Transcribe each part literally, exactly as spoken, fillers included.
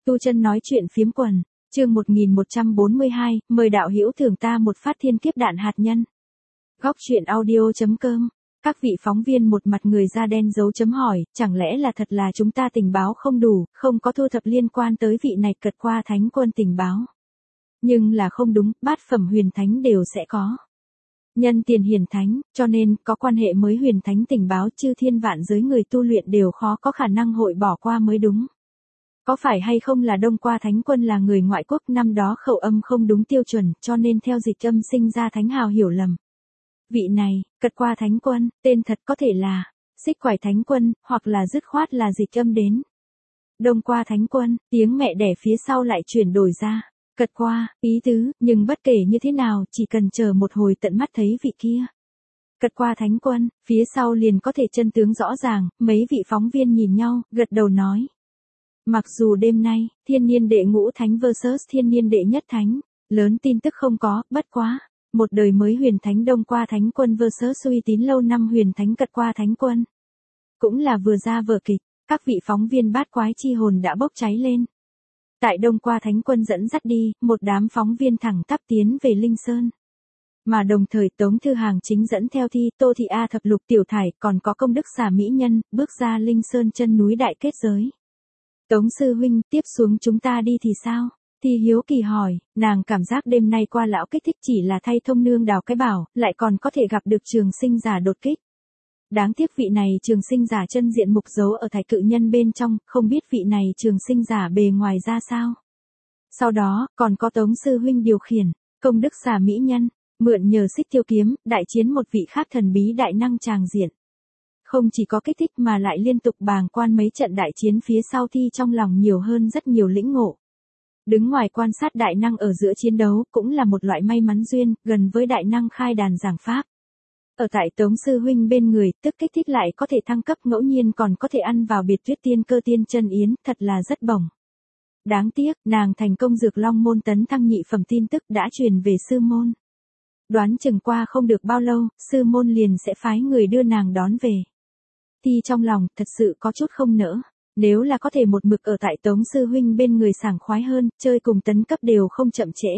Tu Chân nói chuyện phiếm quần, chương một nghìn một trăm bốn mươi hai, mời đạo hữu thưởng ta một phát thiên kiếp đạn hạt nhân. Góc truyện audio.com. Các vị phóng viên một mặt người da đen dấu chấm hỏi, chẳng lẽ là thật là chúng ta tình báo không đủ, không có thu thập liên quan tới vị này cật qua thánh quân tình báo. Nhưng là không đúng, bát phẩm huyền thánh đều sẽ có. Nhân tiền hiển thánh, cho nên có quan hệ mới huyền thánh tình báo chư thiên vạn giới người tu luyện đều khó có khả năng hội bỏ qua mới đúng. Có phải hay không là Đông Qua Thánh Quân là người ngoại quốc năm đó khẩu âm không đúng tiêu chuẩn cho nên theo dịch âm sinh ra thánh hào hiểu lầm. Vị này, cật qua Thánh Quân, tên thật có thể là Xích Quải Thánh Quân, hoặc là dứt khoát là dịch âm đến. Đông Qua Thánh Quân, tiếng mẹ đẻ phía sau lại chuyển đổi ra. Cật qua, ý tứ, nhưng bất kể như thế nào, chỉ cần chờ một hồi tận mắt thấy vị kia. Cật qua Thánh Quân, phía sau liền có thể chân tướng rõ ràng, mấy vị phóng viên nhìn nhau, gật đầu nói. Mặc dù đêm nay, thiên niên đệ ngũ thánh versus thiên niên đệ nhất thánh, lớn tin tức không có, bất quá. Một đời mới huyền thánh Đông Qua Thánh Quân versus uy tín lâu năm huyền thánh Cật qua Thánh Quân. Cũng là vừa ra vở kịch, các vị phóng viên bát quái chi hồn đã bốc cháy lên. Tại Đông Qua Thánh Quân dẫn dắt đi, một đám phóng viên thẳng tắp tiến về Linh Sơn. Mà đồng thời Tống Thư Hàng chính dẫn theo Thi, Tô Thị A thập lục tiểu thải còn có công đức xà mỹ nhân, bước ra Linh Sơn chân núi đại kết giới. Tống sư huynh, tiếp xuống chúng ta đi thì sao? Thi hiếu kỳ hỏi, nàng cảm giác đêm nay qua lão kích thích chỉ là thay thông nương đào cái bảo, lại còn có thể gặp được trường sinh giả đột kích. Đáng tiếc vị này trường sinh giả chân diện mục giấu ở thải cự nhân bên trong, không biết vị này trường sinh giả bề ngoài ra sao. Sau đó, còn có Tống sư huynh điều khiển, công đức xà mỹ nhân, mượn nhờ xích tiêu kiếm, đại chiến một vị khác thần bí đại năng tràng diện. Không chỉ có kích thích mà lại liên tục bàng quan mấy trận đại chiến phía sau Thi trong lòng nhiều hơn rất nhiều lĩnh ngộ. Đứng ngoài quan sát đại năng ở giữa chiến đấu cũng là một loại may mắn duyên, gần với đại năng khai đàn giảng pháp. Ở tại Tống sư huynh bên người, tức kích thích lại có thể thăng cấp ngẫu nhiên còn có thể ăn vào biệt tuyết tiên cơ tiên chân yến, thật là rất bổng. Đáng tiếc, nàng thành công dược long môn tấn thăng nhị phẩm tin tức đã truyền về sư môn. Đoán chừng qua không được bao lâu, sư môn liền sẽ phái người đưa nàng đón về. Thi trong lòng thật sự có chút không nỡ, nếu là có thể một mực ở tại Tống sư huynh bên người sảng khoái hơn, chơi cùng tấn cấp đều không chậm trễ.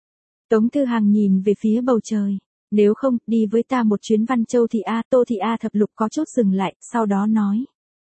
Tống Thư Hàng nhìn về phía bầu trời, nếu không, đi với ta một chuyến Văn Châu Thị A, Tô Thị A thập lục có chút dừng lại, sau đó nói.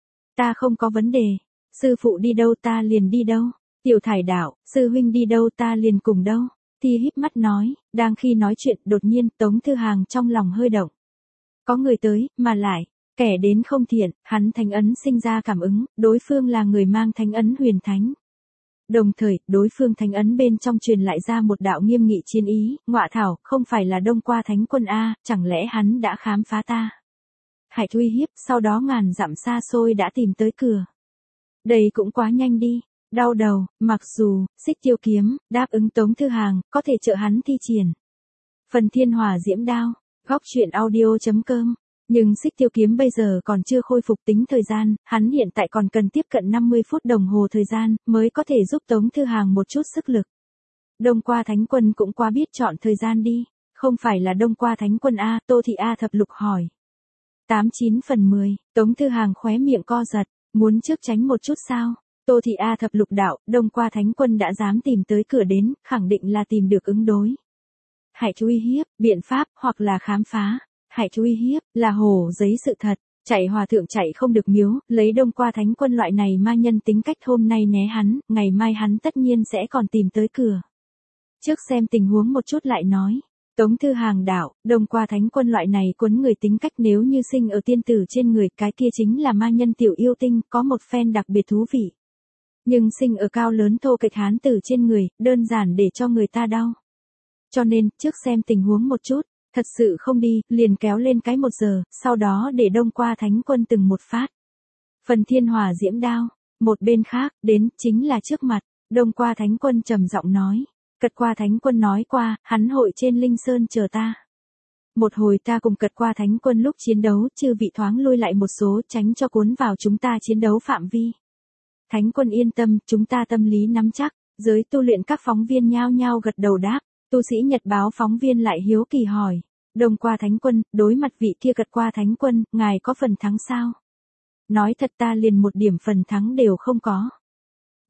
Ta không có vấn đề, sư phụ đi đâu ta liền đi đâu, tiểu thải đạo, sư huynh đi đâu ta liền cùng đâu. Thi híp mắt nói, đang khi nói chuyện, đột nhiên Tống Thư Hàng trong lòng hơi động. Có người tới, mà lại, kẻ đến không thiện, hắn thánh ấn sinh ra cảm ứng, đối phương là người mang thánh ấn huyền thánh. Đồng thời, đối phương thánh ấn bên trong truyền lại ra một đạo nghiêm nghị chiến ý, ngọa thảo, không phải là Đông Qua Thánh Quân A, chẳng lẽ hắn đã khám phá ta. Hãy uy hiếp, sau đó ngàn dặm xa xôi đã tìm tới cửa. Đây cũng quá nhanh đi. Đau đầu, mặc dù, xích tiêu kiếm, đáp ứng Tống Thư Hàng, có thể trợ hắn thi triển. Phần thiên hỏa diễm đao, góc truyện audio.com. Nhưng xích tiêu kiếm bây giờ còn chưa khôi phục tính thời gian, hắn hiện tại còn cần tiếp cận năm mươi phút đồng hồ thời gian, mới có thể giúp Tống Thư Hàng một chút sức lực. Đông Qua Thánh Quân cũng quá biết chọn thời gian đi, không phải là Đông Qua Thánh Quân A, Tô Thị A thập lục hỏi. tám chín phần mười, Tống Thư Hàng khóe miệng co giật, muốn trước tránh một chút sao? Tô Thị A thập lục đạo, Đông Qua Thánh Quân đã dám tìm tới cửa đến, khẳng định là tìm được ứng đối. Hãy uy hiếp, biện pháp, hoặc là khám phá. Hãy uy hiếp, là hồ giấy sự thật, chạy hòa thượng chạy không được miếu, lấy Đông Qua Thánh Quân loại này ma nhân tính cách hôm nay né hắn, ngày mai hắn tất nhiên sẽ còn tìm tới cửa. Trước xem tình huống một chút lại nói. Tống Thư Hàng đạo, Đông Qua Thánh Quân loại này cuốn người tính cách nếu như sinh ở tiên tử trên người, cái kia chính là ma nhân tiểu yêu tinh, có một phen đặc biệt thú vị. Nhưng sinh ở cao lớn thô kệch hán tử trên người, đơn giản để cho người ta đau. Cho nên, trước xem tình huống một chút, thật sự không đi, liền kéo lên cái một giờ, sau đó để Đông Qua Thánh Quân từng một phát. Phần thiên hỏa diễm đao, một bên khác, đến, chính là trước mặt, Đông Qua Thánh Quân trầm giọng nói. Cật qua Thánh Quân nói qua, hắn hội trên Linh Sơn chờ ta. Một hồi ta cùng Cật qua Thánh Quân lúc chiến đấu, chư vị thoáng lui lại một số, tránh cho cuốn vào chúng ta chiến đấu phạm vi. Thánh Quân yên tâm, chúng ta tâm lý nắm chắc, giới tu luyện các phóng viên nhao nhao gật đầu đáp, tu sĩ Nhật báo phóng viên lại hiếu kỳ hỏi, Đông Qua Thánh Quân, đối mặt vị kia Cật qua Thánh Quân, ngài có phần thắng sao? Nói thật ta liền một điểm phần thắng đều không có.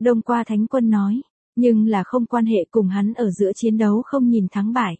Đông Qua Thánh Quân nói, nhưng là không quan hệ cùng hắn ở giữa chiến đấu không nhìn thắng bại.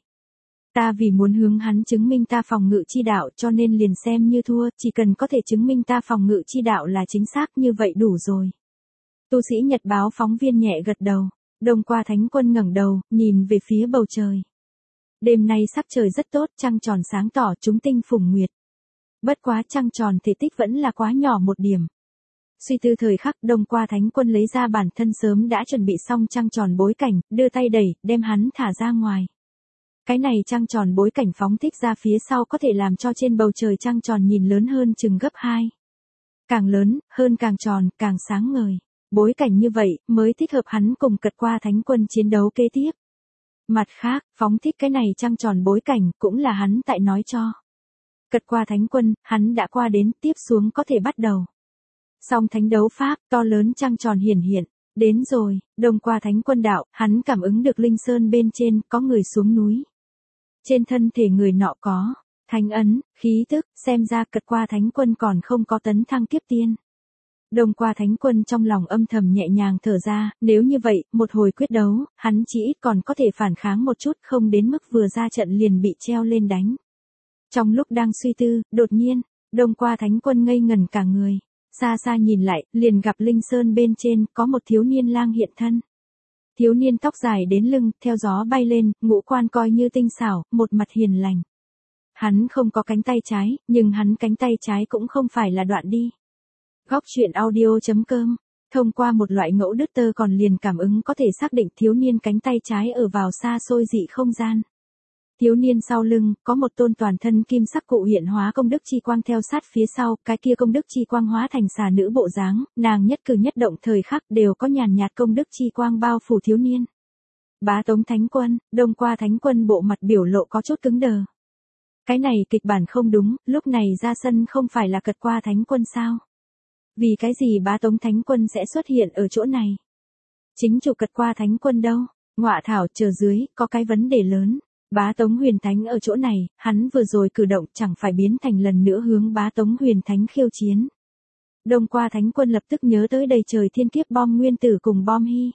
Ta vì muốn hướng hắn chứng minh ta phòng ngự chi đạo cho nên liền xem như thua, chỉ cần có thể chứng minh ta phòng ngự chi đạo là chính xác như vậy đủ rồi. Tu sĩ Nhật báo phóng viên nhẹ gật đầu, Đông Qua Thánh Quân ngẩng đầu, nhìn về phía bầu trời. Đêm nay sắc trời rất tốt, trăng tròn sáng tỏ, chúng tinh phùng nguyệt. Bất quá trăng tròn thể tích vẫn là quá nhỏ một điểm. Suy tư thời khắc, Đông Qua Thánh Quân lấy ra bản thân sớm đã chuẩn bị xong trăng tròn bối cảnh, đưa tay đẩy, đem hắn thả ra ngoài. Cái này trăng tròn bối cảnh phóng thích ra phía sau có thể làm cho trên bầu trời trăng tròn nhìn lớn hơn chừng gấp hai. Càng lớn, hơn càng tròn, càng sáng ngời. Bối cảnh như vậy, mới thích hợp hắn cùng Cật Qua Thánh Quân chiến đấu kế tiếp. Mặt khác, phóng thích cái này trăng tròn bối cảnh cũng là hắn tại nói cho. Cật Qua Thánh Quân, hắn đã qua đến, tiếp xuống có thể bắt đầu. Song thánh đấu pháp, to lớn trăng tròn hiển hiện. Đến rồi, Đông Qua Thánh Quân đạo, hắn cảm ứng được linh sơn bên trên, có người xuống núi. Trên thân thể người nọ có, thánh ấn, khí tức, xem ra Cật Qua Thánh Quân còn không có tấn thăng kiếp tiên. Đông Qua Thánh Quân trong lòng âm thầm nhẹ nhàng thở ra, nếu như vậy, một hồi quyết đấu, hắn chỉ ít còn có thể phản kháng một chút, không đến mức vừa ra trận liền bị treo lên đánh. Trong lúc đang suy tư, đột nhiên, Đông Qua Thánh Quân ngây ngẩn cả người. Xa xa nhìn lại, liền gặp linh sơn bên trên, có một thiếu niên lang hiện thân. Thiếu niên tóc dài đến lưng, theo gió bay lên, ngũ quan coi như tinh xảo, một mặt hiền lành. Hắn không có cánh tay trái, nhưng hắn cánh tay trái cũng không phải là đoạn đi. Góc truyện audio chấm com, thông qua một loại ngẫu đứt tơ còn liền cảm ứng có thể xác định thiếu niên cánh tay trái ở vào xa xôi dị không gian. Thiếu niên sau lưng, có một tôn toàn thân kim sắc cụ hiện hóa công đức chi quang theo sát phía sau, cái kia công đức chi quang hóa thành xà nữ bộ dáng, nàng nhất cử nhất động thời khắc đều có nhàn nhạt công đức chi quang bao phủ thiếu niên. Bá Tống Thánh Quân, Đông Qua Thánh Quân bộ mặt biểu lộ có chút cứng đờ. Cái này kịch bản không đúng, lúc này ra sân không phải là Cật Qua Thánh Quân sao? Vì cái gì Bá Tống Thánh Quân sẽ xuất hiện ở chỗ này? Chính chủ Cật Qua Thánh Quân đâu? Ngọa thảo, chờ dưới, có cái vấn đề lớn. Bá Tống Huyền Thánh ở chỗ này, hắn vừa rồi cử động chẳng phải biến thành lần nữa hướng Bá Tống Huyền Thánh khiêu chiến. Đông Qua Thánh Quân lập tức nhớ tới đầy trời thiên kiếp bom nguyên tử cùng bom hy.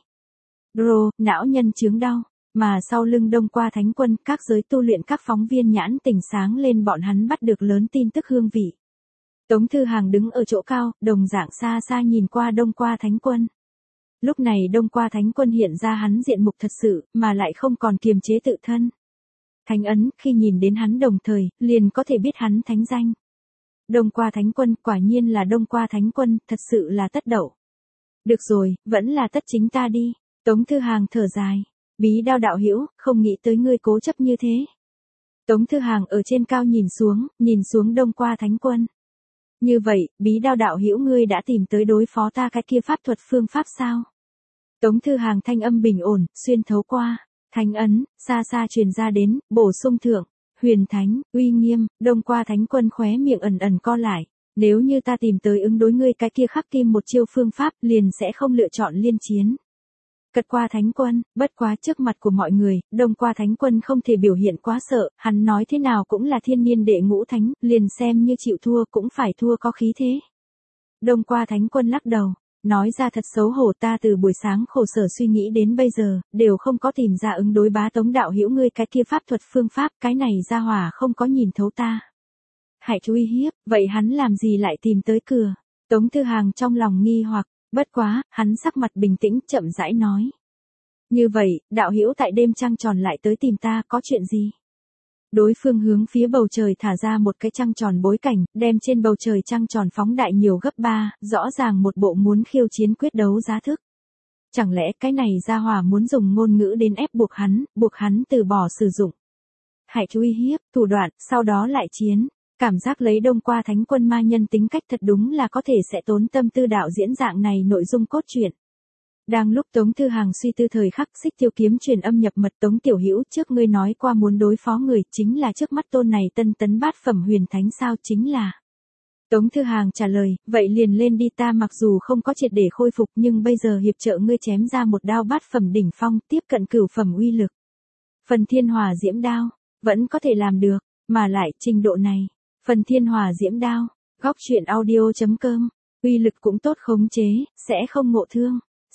Rô, não nhân chướng đau, mà sau lưng Đông Qua Thánh Quân, các giới tu luyện các phóng viên nhãn tỉnh sáng lên bọn hắn bắt được lớn tin tức hương vị. Tống Thư Hàng đứng ở chỗ cao, đồng dạng xa xa nhìn qua Đông Qua Thánh Quân. Lúc này Đông Qua Thánh Quân hiện ra hắn diện mục thật sự, mà lại không còn kiềm chế tự thân. Thánh ấn, khi nhìn đến hắn đồng thời, liền có thể biết hắn thánh danh. Đông Qua Thánh Quân, quả nhiên là Đông Qua Thánh Quân, thật sự là tất đậu. Được rồi, vẫn là tất chính ta đi. Tống Thư Hàng thở dài. Bí Đao đạo hữu, không nghĩ tới ngươi cố chấp như thế. Tống Thư Hàng ở trên cao nhìn xuống, nhìn xuống Đông Qua Thánh Quân. Như vậy, Bí Đao đạo hữu ngươi đã tìm tới đối phó ta cái kia pháp thuật phương pháp sao? Tống Thư Hàng thanh âm bình ổn, xuyên thấu qua. Thánh ấn, xa xa truyền ra đến, bổ sung thượng, huyền thánh, uy nghiêm, Đông Qua Thánh Quân khóe miệng ẩn ẩn co lại. Nếu như ta tìm tới ứng đối ngươi cái kia khắc kim một chiêu phương pháp, liền sẽ không lựa chọn liên chiến. Cật Qua Thánh Quân, bất quá trước mặt của mọi người, Đông Qua Thánh Quân không thể biểu hiện quá sợ, hắn nói thế nào cũng là thiên niên đệ ngũ thánh, liền xem như chịu thua cũng phải thua có khí thế. Đông Qua Thánh Quân lắc đầu. Nói ra thật xấu hổ, ta từ buổi sáng khổ sở suy nghĩ đến bây giờ, đều không có tìm ra ứng đối Bá Tống đạo hữu ngươi cái kia pháp thuật phương pháp, cái này ra hỏa không có nhìn thấu ta. Hãy chú ý hiếp, vậy hắn làm gì lại tìm tới cửa? Tống Thư Hàng trong lòng nghi hoặc, bất quá, hắn sắc mặt bình tĩnh, chậm rãi nói. Như vậy, đạo hữu tại đêm trăng tròn lại tới tìm ta, có chuyện gì? Đối phương hướng phía bầu trời thả ra một cái trăng tròn bối cảnh, đem trên bầu trời trăng tròn phóng đại nhiều gấp ba, rõ ràng một bộ muốn khiêu chiến quyết đấu giá thức. Chẳng lẽ cái này ra hỏa muốn dùng ngôn ngữ đến ép buộc hắn, buộc hắn từ bỏ sử dụng. Hãy chú ý hiếp, thủ đoạn, sau đó lại chiến. Cảm giác lấy Đông Qua Thánh Quân ma nhân tính cách thật đúng là có thể sẽ tốn tâm tư đạo diễn dạng này nội dung cốt truyện. Đang lúc Tống Thư Hàng suy tư thời khắc, Xích Tiêu Kiếm truyền âm nhập mật. Tống tiểu hữu, trước ngươi nói qua muốn đối phó người, chính là trước mắt tôn này tân tấn bát phẩm huyền thánh sao? Chính là. Tống Thư Hàng trả lời, vậy liền lên đi, ta mặc dù không có triệt để khôi phục nhưng bây giờ hiệp trợ ngươi chém ra một đao bát phẩm đỉnh phong, tiếp cận cửu phẩm uy lực. Phần Thiên Hỏa Diễm Đao, vẫn có thể làm được, mà lại trình độ này. Phần Thiên Hỏa Diễm Đao, góc truyện audio chấm com, uy lực cũng tốt khống chế, sẽ không ngộ thương.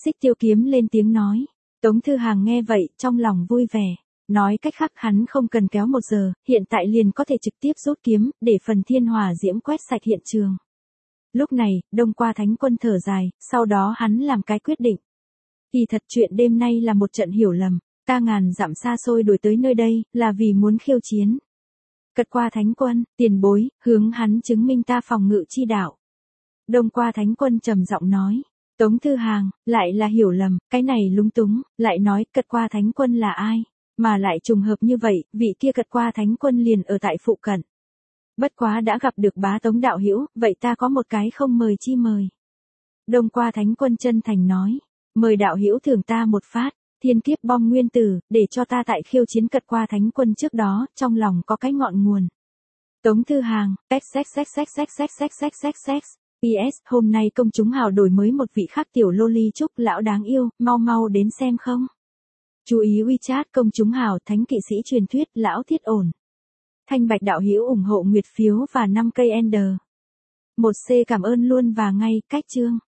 Xích Tiêu Kiếm lên tiếng nói. Tống Thư Hàng nghe vậy, trong lòng vui vẻ. Nói cách khác hắn không cần kéo một giờ, hiện tại liền có thể trực tiếp rút kiếm, để phần thiên hỏa diễm quét sạch hiện trường. Lúc này, Đông Qua Thánh Quân thở dài, sau đó hắn làm cái quyết định. Kỳ thật chuyện đêm nay là một trận hiểu lầm, ta ngàn dặm xa xôi đuổi tới nơi đây, là vì muốn khiêu chiến. Cật Qua Thánh Quân, tiền bối, hướng hắn chứng minh ta phòng ngự chi đạo. Đông Qua Thánh Quân trầm giọng nói. Tống Thư Hàng, lại là hiểu lầm, cái này lúng túng, lại nói Cật Qua Thánh Quân là ai, mà lại trùng hợp như vậy, vị kia Cật Qua Thánh Quân liền ở tại phụ cận. Bất quá đã gặp được bá Tống đạo hữu, vậy ta có một cái không mời chi mời. Đông Qua Thánh Quân chân thành nói, mời đạo hữu thưởng ta một phát, thiên kiếp bom nguyên tử, để cho ta tại khiêu chiến Cật Qua Thánh Quân trước đó, trong lòng có cái ngọn nguồn. Tống Thư Hàng, xx xx xx xx xx xx xx. pê ét, hôm nay công chúng hào đổi mới một vị khác tiểu loli trúc lão đáng yêu, mau mau đến xem không. Chú ý WeChat công chúng hào thánh kỵ sĩ truyền thuyết lão thiết ổn. Thanh Bạch đạo hữu ủng hộ nguyệt phiếu và năm cây Ender. một C cảm ơn luôn và ngay, cách chương.